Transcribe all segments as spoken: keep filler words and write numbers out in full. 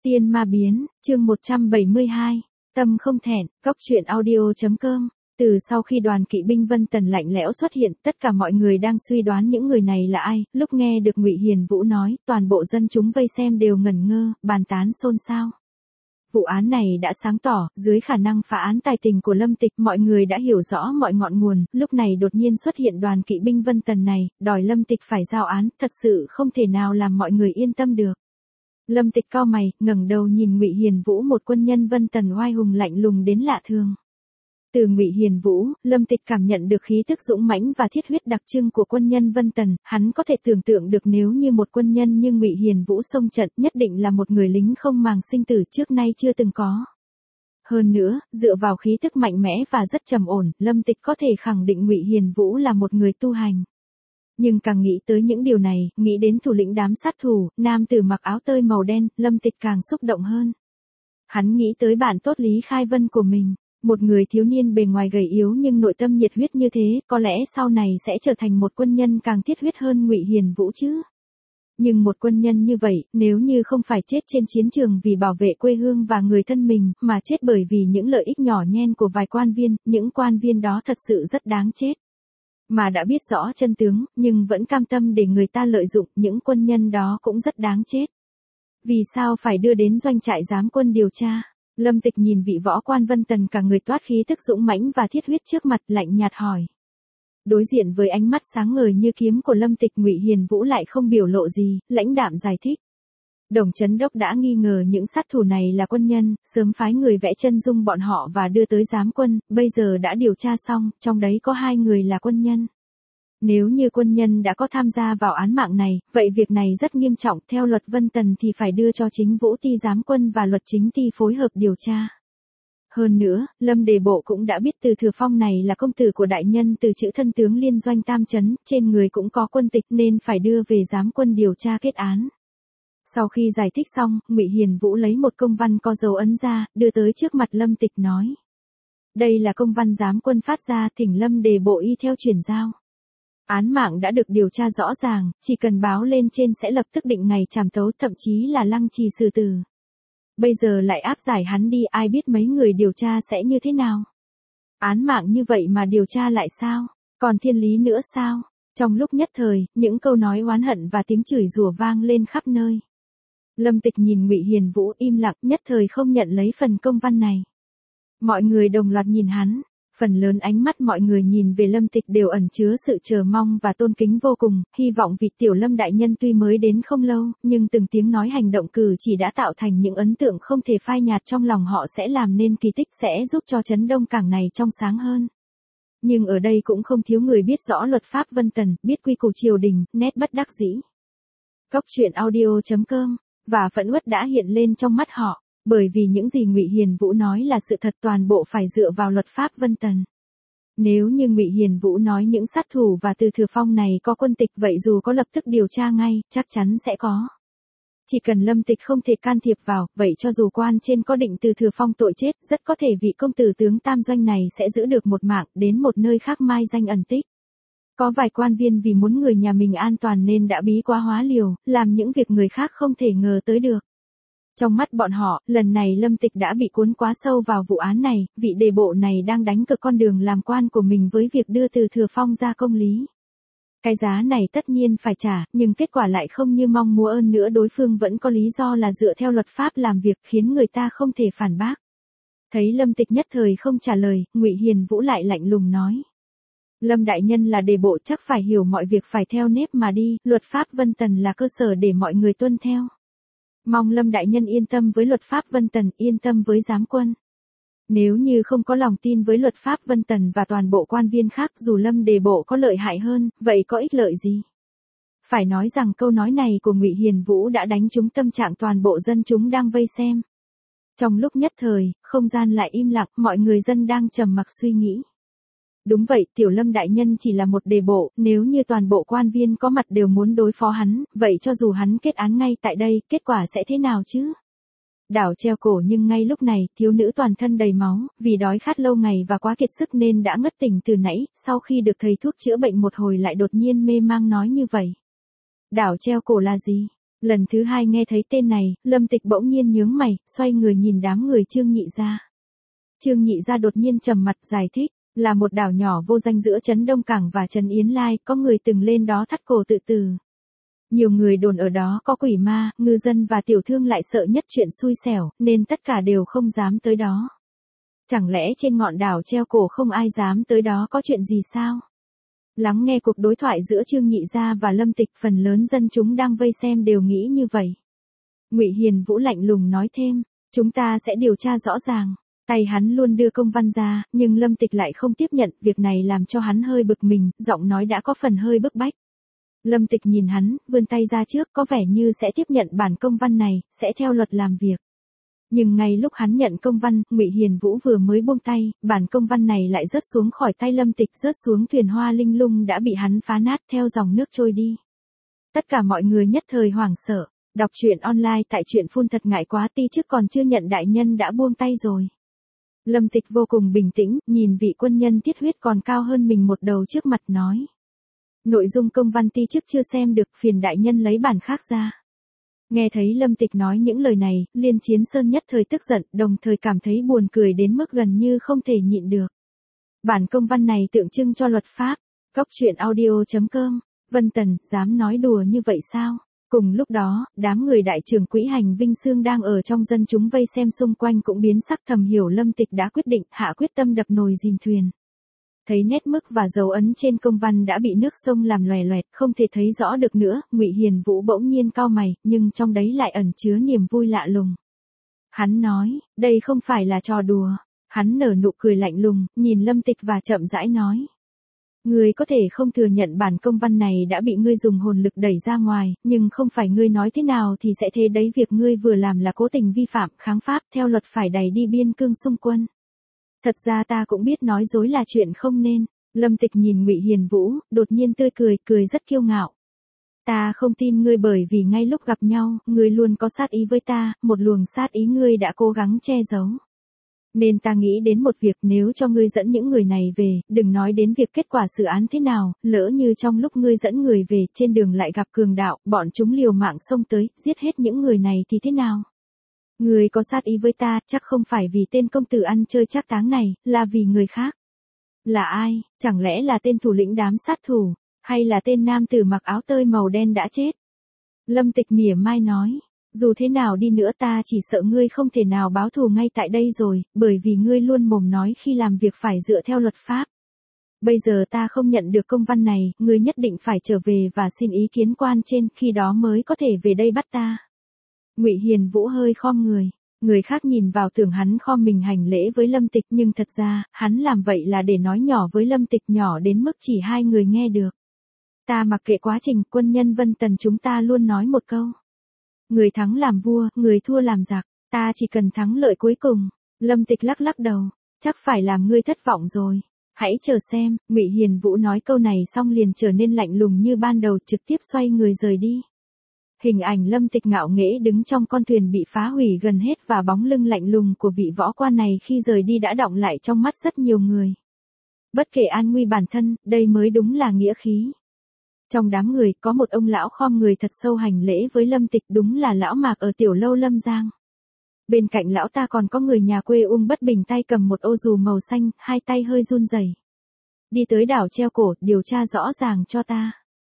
Tiên ma biến, chương một trăm bảy mươi hai, tâm không thẹn, góc truyện audio.com. Từ sau khi đoàn kỵ binh Vân Tần lạnh lẽo xuất hiện, tất cả mọi người đang suy đoán những người này là ai, lúc nghe được Ngụy Hiền Vũ nói, toàn bộ dân chúng vây xem đều ngẩn ngơ, bàn tán xôn xao. Vụ án này đã sáng tỏ, dưới khả năng phá án tài tình của Lâm Tịch, mọi người đã hiểu rõ mọi ngọn nguồn, lúc này đột nhiên xuất hiện đoàn kỵ binh Vân Tần này, đòi Lâm Tịch phải giao án, thật sự không thể nào làm mọi người yên tâm được. Lâm Tịch cau mày, ngẩng đầu nhìn Ngụy Hiền Vũ, một quân nhân Vân Tần oai hùng lạnh lùng đến lạ thường. Từ Ngụy Hiền Vũ, Lâm Tịch cảm nhận được khí tức dũng mãnh và thiết huyết đặc trưng của quân nhân Vân Tần, hắn có thể tưởng tượng được nếu như một quân nhân như Ngụy Hiền Vũ xông trận, nhất định là một người lính không màng sinh tử trước nay chưa từng có. Hơn nữa, dựa vào khí tức mạnh mẽ và rất trầm ổn, Lâm Tịch có thể khẳng định Ngụy Hiền Vũ là một người tu hành. Nhưng càng nghĩ tới những điều này, nghĩ đến thủ lĩnh đám sát thủ, nam tử mặc áo tơi màu đen, Lâm Tịch càng xúc động hơn. Hắn nghĩ tới bạn tốt Lý Khai Vân của mình, một người thiếu niên bề ngoài gầy yếu nhưng nội tâm nhiệt huyết như thế, có lẽ sau này sẽ trở thành một quân nhân càng thiết huyết hơn Ngụy Hiền Vũ chứ. Nhưng một quân nhân như vậy, nếu như không phải chết trên chiến trường vì bảo vệ quê hương và người thân mình, mà chết bởi vì những lợi ích nhỏ nhen của vài quan viên, những quan viên đó thật sự rất đáng chết. Mà đã biết rõ chân tướng, nhưng vẫn cam tâm để người ta lợi dụng, những quân nhân đó cũng rất đáng chết. Vì sao phải đưa đến doanh trại giám quân điều tra? Lâm Tịch nhìn vị võ quan Vân Tần cả người toát khí tức dũng mãnh và thiết huyết trước mặt, lạnh nhạt hỏi. Đối diện với ánh mắt sáng ngời như kiếm của Lâm Tịch, Ngụy Hiền Vũ lại không biểu lộ gì, lãnh đạm giải thích. Đồng Chấn Đốc đã nghi ngờ những sát thủ này là quân nhân, sớm phái người vẽ chân dung bọn họ và đưa tới giám quân, bây giờ đã điều tra xong, trong đấy có hai người là quân nhân. Nếu như quân nhân đã có tham gia vào án mạng này, vậy việc này rất nghiêm trọng, theo luật Vân Tần thì phải đưa cho chính Vũ Ti giám quân và luật chính ti phối hợp điều tra. Hơn nữa, Lâm Đề Bộ cũng đã biết Từ Thừa Phong này là công tử của đại nhân Từ chữ thân tướng liên doanh Tam Chấn, trên người cũng có quân tịch nên phải đưa về giám quân điều tra kết án. Sau khi giải thích xong, Ngụy Hiền Vũ lấy một công văn có dấu ấn ra, đưa tới trước mặt Lâm Tịch nói. Đây là công văn giám quân phát ra, thỉnh Lâm Đề Bộ y theo chuyển giao. Án mạng đã được điều tra rõ ràng, chỉ cần báo lên trên sẽ lập tức định ngày trảm tấu, thậm chí là lăng trì xử tử. Bây giờ lại áp giải hắn đi, ai biết mấy người điều tra sẽ như thế nào. Án mạng như vậy mà điều tra lại sao? Còn thiên lý nữa sao? Trong lúc nhất thời, những câu nói oán hận và tiếng chửi rủa vang lên khắp nơi. Lâm Tịch nhìn Ngụy Hiền Vũ im lặng, nhất thời không nhận lấy phần công văn này. Mọi người đồng loạt nhìn hắn. Phần lớn ánh mắt mọi người nhìn về Lâm Tịch đều ẩn chứa sự chờ mong và tôn kính vô cùng, hy vọng vị tiểu Lâm đại nhân tuy mới đến không lâu, nhưng từng tiếng nói hành động cử chỉ đã tạo thành những ấn tượng không thể phai nhạt trong lòng họ, sẽ làm nên kỳ tích, sẽ giúp cho Trấn Đông Cảng này trong sáng hơn. Nhưng ở đây cũng không thiếu người biết rõ luật pháp Vân Tần, biết quy củ triều đình, nét bất đắc dĩ. Góc truyện audio.com, và phẫn uất đã hiện lên trong mắt họ. Bởi vì những gì Ngụy Hiền Vũ nói là sự thật, toàn bộ phải dựa vào luật pháp Vân Tần. Nếu như Ngụy Hiền Vũ nói những sát thủ và Từ Thừa Phong này có quân tịch, vậy dù có lập tức điều tra ngay, chắc chắn sẽ có. Chỉ cần Lâm Tịch không thể can thiệp vào, vậy cho dù quan trên có định Từ Thừa Phong tội chết, rất có thể vị công tử tướng Tam Doanh này sẽ giữ được một mạng, đến một nơi khác mai danh ẩn tích. Có vài quan viên vì muốn người nhà mình an toàn nên đã bí quá hóa liều, làm những việc người khác không thể ngờ tới được. Trong mắt bọn họ, lần này Lâm Tịch đã bị cuốn quá sâu vào vụ án này, vị đề bộ này đang đánh cược con đường làm quan của mình với việc đưa Từ Thừa Phong ra công lý. Cái giá này tất nhiên phải trả, nhưng kết quả lại không như mong muốn, ơn nữa đối phương vẫn có lý do là dựa theo luật pháp làm việc, khiến người ta không thể phản bác. Thấy Lâm Tịch nhất thời không trả lời, Ngụy Hiền Vũ lại lạnh lùng nói. Lâm đại nhân là đề bộ, chắc phải hiểu mọi việc phải theo nếp mà đi, luật pháp Vân Tần là cơ sở để mọi người tuân theo. Mong Lâm đại nhân yên tâm với luật pháp Vân Tần, yên tâm với giám quân. Nếu như không có lòng tin với luật pháp Vân Tần và toàn bộ quan viên khác, dù Lâm đề bộ có lợi hại hơn, vậy có ích lợi gì? Phải nói rằng câu nói này của Ngụy Hiền Vũ đã đánh trúng tâm trạng toàn bộ dân chúng đang vây xem. Trong lúc nhất thời, không gian lại im lặng, mọi người dân đang trầm mặc suy nghĩ. Đúng vậy, tiểu Lâm đại nhân chỉ là một đề bộ, nếu như toàn bộ quan viên có mặt đều muốn đối phó hắn, vậy cho dù hắn kết án ngay tại đây, kết quả sẽ thế nào chứ? Đảo treo cổ, nhưng ngay lúc này, thiếu nữ toàn thân đầy máu, vì đói khát lâu ngày và quá kiệt sức nên đã ngất tỉnh từ nãy, sau khi được thầy thuốc chữa bệnh một hồi lại đột nhiên mê mang nói như vậy. Đảo treo cổ là gì? Lần thứ hai nghe thấy tên này, Lâm Tịch bỗng nhiên nhướng mày, xoay người nhìn đám người Trương Nhị Gia. Trương Nhị Gia đột nhiên trầm mặt giải thích, là một đảo nhỏ vô danh giữa trấn Đông Cảng và trấn Yến Lai, có người từng lên đó thắt cổ tự tử. Nhiều người đồn ở đó có quỷ ma, ngư dân và tiểu thương lại sợ nhất chuyện xui xẻo, nên tất cả đều không dám tới đó. Chẳng lẽ trên ngọn đảo treo cổ không ai dám tới đó có chuyện gì sao? Lắng nghe cuộc đối thoại giữa Trương Nhị Gia và Lâm Tịch, phần lớn dân chúng đang vây xem đều nghĩ như vậy. Ngụy Hiền Vũ lạnh lùng nói thêm, chúng ta sẽ điều tra rõ ràng. Tay hắn luôn đưa công văn ra, nhưng Lâm Tịch lại không tiếp nhận, việc này làm cho hắn hơi bực mình, giọng nói đã có phần hơi bức bách. Lâm Tịch nhìn hắn, vươn tay ra trước, có vẻ như sẽ tiếp nhận bản công văn này, sẽ theo luật làm việc. Nhưng ngay lúc hắn nhận công văn, Ngụy Hiền Vũ vừa mới buông tay, bản công văn này lại rớt xuống khỏi tay Lâm Tịch, rớt xuống thuyền hoa linh lung đã bị hắn phá nát theo dòng nước trôi đi. Tất cả mọi người nhất thời hoảng sợ, đọc truyện online tại truyện phun thật ngại quá ti trước còn chưa nhận đại nhân đã buông tay rồi. Lâm Tịch vô cùng bình tĩnh, nhìn vị quân nhân thiết huyết còn cao hơn mình một đầu trước mặt nói. Nội dung công văn ti trước chưa xem được, phiền đại nhân lấy bản khác ra. Nghe thấy Lâm Tịch nói những lời này, Liên Chiến Sơn nhất thời tức giận, đồng thời cảm thấy buồn cười đến mức gần như không thể nhịn được. Bản công văn này tượng trưng cho luật pháp. Góc truyện audio chấm com. Vân Tần, dám nói đùa như vậy sao? Cùng lúc đó, đám người đại trưởng quỹ hành Vinh Sương đang ở trong dân chúng vây xem xung quanh cũng biến sắc, thầm hiểu Lâm Tịch đã quyết định hạ quyết tâm đập nồi dìm thuyền. Thấy nét mức và dấu ấn trên công văn đã bị nước sông làm lòe loẹt, không thể thấy rõ được nữa, Ngụy Hiền Vũ bỗng nhiên cau mày, nhưng trong đấy lại ẩn chứa niềm vui lạ lùng. Hắn nói, đây không phải là trò đùa. Hắn nở nụ cười lạnh lùng, nhìn Lâm Tịch và chậm rãi nói. Ngươi có thể không thừa nhận bản công văn này đã bị ngươi dùng hồn lực đẩy ra ngoài, nhưng không phải ngươi nói thế nào thì sẽ thế đấy, việc ngươi vừa làm là cố tình vi phạm, kháng pháp, theo luật phải đày đi biên cương xung quân. Thật ra ta cũng biết nói dối là chuyện không nên. Lâm Tịch nhìn Ngụy Hiền Vũ, đột nhiên tươi cười, cười rất kiêu ngạo. Ta không tin ngươi, bởi vì ngay lúc gặp nhau, ngươi luôn có sát ý với ta, một luồng sát ý ngươi đã cố gắng che giấu. Nên ta nghĩ đến một việc, nếu cho ngươi dẫn những người này về, đừng nói đến việc kết quả xử án thế nào, lỡ như trong lúc ngươi dẫn người về, trên đường lại gặp cường đạo, bọn chúng liều mạng xông tới, giết hết những người này thì thế nào? Ngươi có sát ý với ta, chắc không phải vì tên công tử ăn chơi trác táng này, là vì người khác. Là ai? Chẳng lẽ là tên thủ lĩnh đám sát thủ, hay là tên nam tử mặc áo tơi màu đen đã chết? Lâm Tịch mỉa mai nói, dù thế nào đi nữa ta chỉ sợ ngươi không thể nào báo thù ngay tại đây rồi, bởi vì ngươi luôn mồm nói khi làm việc phải dựa theo luật pháp. Bây giờ ta không nhận được công văn này, ngươi nhất định phải trở về và xin ý kiến quan trên, khi đó mới có thể về đây bắt ta. Ngụy Hiền Vũ hơi khom người, người khác nhìn vào tưởng hắn khom mình hành lễ với Lâm Tịch, nhưng thật ra, hắn làm vậy là để nói nhỏ với Lâm Tịch, nhỏ đến mức chỉ hai người nghe được. Ta mặc kệ quá trình, quân nhân Vân Tần chúng ta luôn nói một câu. Người thắng làm vua, người thua làm giặc, ta chỉ cần thắng lợi cuối cùng. Lâm Tịch lắc lắc đầu, chắc phải làm ngươi thất vọng rồi. Hãy chờ xem. Ngụy Hiền Vũ nói câu này xong liền trở nên lạnh lùng như ban đầu, trực tiếp xoay người rời đi. Hình ảnh Lâm Tịch ngạo nghễ đứng trong con thuyền bị phá hủy gần hết và bóng lưng lạnh lùng của vị võ quan này khi rời đi đã đọng lại trong mắt rất nhiều người. Bất kể an nguy bản thân, đây mới đúng là nghĩa khí. Trong đám người có một ông lão khom người thật sâu hành lễ với Lâm Tịch, đúng là lão Mạc ở tiểu lâu Lâm Giang. Bên cạnh lão ta còn có người nhà quê ung bất bình tay cầm một ô dù màu xanh, hai tay hơi run rẩy. Đi tới đảo treo cổ, điều tra rõ ràng cho ta.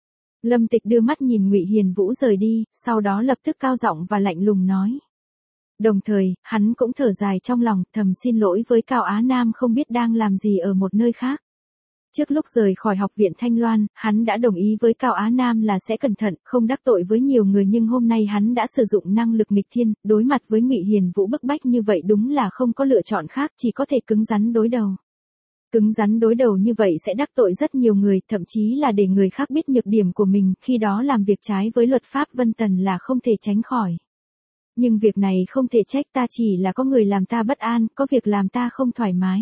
Lâm Tịch đưa mắt nhìn Ngụy Hiền Vũ rời đi, sau đó lập tức cao giọng và lạnh lùng nói. Đồng thời, hắn cũng thở dài trong lòng, thầm xin lỗi với Cao Á Nam không biết đang làm gì ở một nơi khác. Trước lúc rời khỏi học viện Thanh Loan, hắn đã đồng ý với Cao Á Nam là sẽ cẩn thận, không đắc tội với nhiều người, nhưng hôm nay hắn đã sử dụng năng lực nghịch thiên, đối mặt với Ngụy Hiền Vũ bức bách như vậy đúng là không có lựa chọn khác, chỉ có thể cứng rắn đối đầu. Cứng rắn đối đầu như vậy sẽ đắc tội rất nhiều người, thậm chí là để người khác biết nhược điểm của mình, khi đó làm việc trái với luật pháp Vân Tần là không thể tránh khỏi. Nhưng việc này không thể trách ta, chỉ là có người làm ta bất an, có việc làm ta không thoải mái.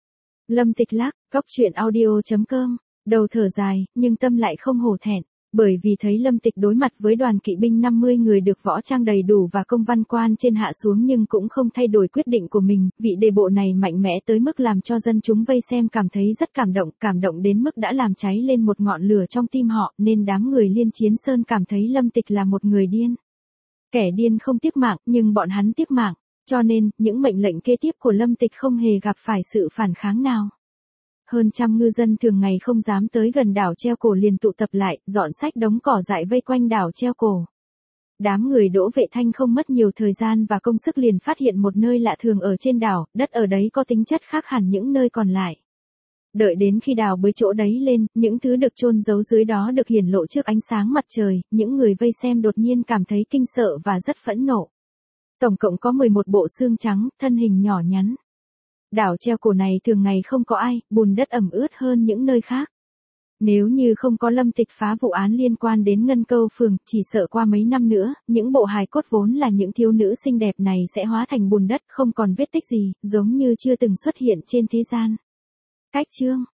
Lâm Tịch lắc, góc truyện audio chấm com, đầu thở dài, nhưng tâm lại không hổ thẹn, bởi vì thấy Lâm Tịch đối mặt với đoàn kỵ binh năm mươi người được võ trang đầy đủ và công văn quan trên hạ xuống nhưng cũng không thay đổi quyết định của mình, vị đề bộ này mạnh mẽ tới mức làm cho dân chúng vây xem cảm thấy rất cảm động, cảm động đến mức đã làm cháy lên một ngọn lửa trong tim họ, nên đám người Liên Chiến Sơn cảm thấy Lâm Tịch là một người điên. Kẻ điên không tiếc mạng, nhưng bọn hắn tiếc mạng, cho nên, những mệnh lệnh kế tiếp của Lâm Tịch không hề gặp phải sự phản kháng nào. Hơn trăm ngư dân thường ngày không dám tới gần đảo treo cổ liền tụ tập lại, dọn sách đống cỏ dại vây quanh đảo treo cổ. Đám người Đỗ Vệ Thanh không mất nhiều thời gian và công sức liền phát hiện một nơi lạ thường ở trên đảo, đất ở đấy có tính chất khác hẳn những nơi còn lại. Đợi đến khi đào bới chỗ đấy lên, những thứ được chôn giấu dưới đó được hiển lộ trước ánh sáng mặt trời, những người vây xem đột nhiên cảm thấy kinh sợ và rất phẫn nộ. Tổng cộng có mười một bộ xương trắng, thân hình nhỏ nhắn. Đảo treo cổ này thường ngày không có ai, bùn đất ẩm ướt hơn những nơi khác. Nếu như không có Lâm Tịch phá vụ án liên quan đến Ngân Câu Phường, chỉ sợ qua mấy năm nữa, những bộ hài cốt vốn là những thiếu nữ xinh đẹp này sẽ hóa thành bùn đất, không còn vết tích gì, giống như chưa từng xuất hiện trên thế gian. Cách chương